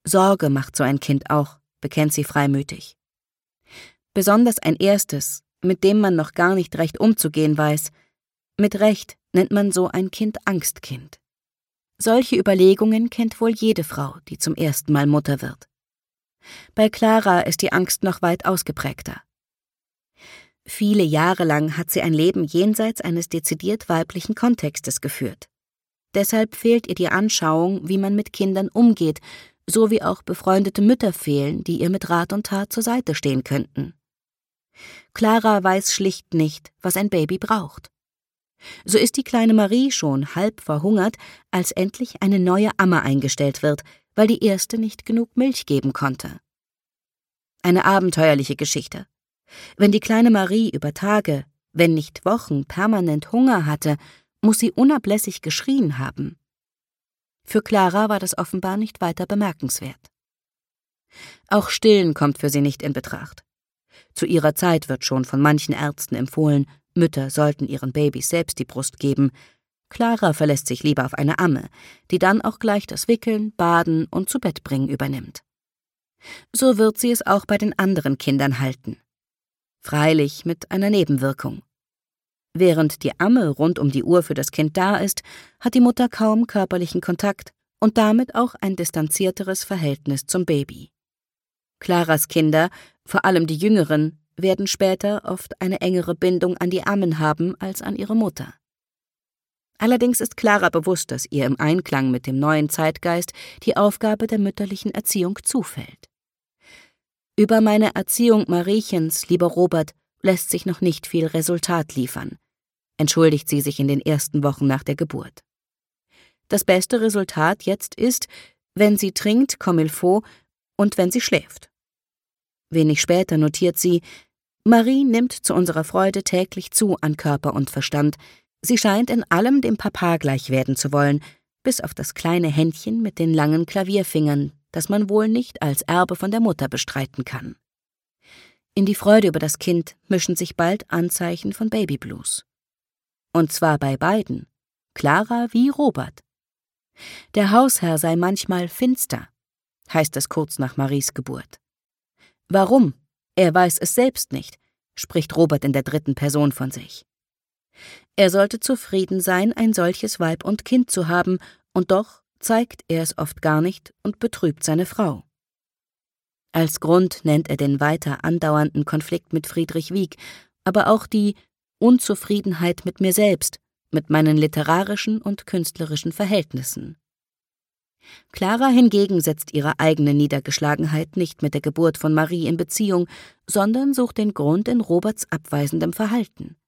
Sorge macht so ein Kind auch, bekennt sie freimütig. Besonders ein erstes, mit dem man noch gar nicht recht umzugehen weiß. Mit Recht nennt man so ein Kind Angstkind. Solche Überlegungen kennt wohl jede Frau, die zum ersten Mal Mutter wird. Bei Clara ist die Angst noch weit ausgeprägter. Viele Jahre lang hat sie ein Leben jenseits eines dezidiert weiblichen Kontextes geführt. Deshalb fehlt ihr die Anschauung, wie man mit Kindern umgeht, so wie auch befreundete Mütter fehlen, die ihr mit Rat und Tat zur Seite stehen könnten. Clara weiß schlicht nicht, was ein Baby braucht. So ist die kleine Marie schon halb verhungert, als endlich eine neue Amme eingestellt wird, weil die erste nicht genug Milch geben konnte. Eine abenteuerliche Geschichte. Wenn die kleine Marie über Tage, wenn nicht Wochen, permanent Hunger hatte, muss sie unablässig geschrien haben. Für Clara war das offenbar nicht weiter bemerkenswert. Auch Stillen kommt für sie nicht in Betracht. Zu ihrer Zeit wird schon von manchen Ärzten empfohlen, Mütter sollten ihren Babys selbst die Brust geben. Clara verlässt sich lieber auf eine Amme, die dann auch gleich das Wickeln, Baden und Zubettbringen übernimmt. So wird sie es auch bei den anderen Kindern halten. Freilich mit einer Nebenwirkung. Während die Amme rund um die Uhr für das Kind da ist, hat die Mutter kaum körperlichen Kontakt und damit auch ein distanzierteres Verhältnis zum Baby. Claras Kinder, vor allem die Jüngeren, werden später oft eine engere Bindung an die Ammen haben als an ihre Mutter. Allerdings ist Clara bewusst, dass ihr im Einklang mit dem neuen Zeitgeist die Aufgabe der mütterlichen Erziehung zufällt. Über meine Erziehung Mariechens, lieber Robert, lässt sich noch nicht viel Resultat liefern, entschuldigt sie sich in den ersten Wochen nach der Geburt. Das beste Resultat jetzt ist, wenn sie trinkt, comme il faut, und wenn sie schläft. Wenig später notiert sie: Marie nimmt zu unserer Freude täglich zu an Körper und Verstand. Sie scheint in allem dem Papa gleich werden zu wollen, bis auf das kleine Händchen mit den langen Klavierfingern, das man wohl nicht als Erbe von der Mutter bestreiten kann. In die Freude über das Kind mischen sich bald Anzeichen von Babyblues. Und zwar bei beiden, Clara wie Robert. Der Hausherr sei manchmal finster, heißt es kurz nach Maries Geburt. Warum? Er weiß es selbst nicht, spricht Robert in der dritten Person von sich. Er sollte zufrieden sein, ein solches Weib und Kind zu haben, und doch zeigt er es oft gar nicht und betrübt seine Frau. Als Grund nennt er den weiter andauernden Konflikt mit Friedrich Wieck, aber auch die Unzufriedenheit mit mir selbst, mit meinen literarischen und künstlerischen Verhältnissen. Clara hingegen setzt ihre eigene Niedergeschlagenheit nicht mit der Geburt von Marie in Beziehung, sondern sucht den Grund in Roberts abweisendem Verhalten.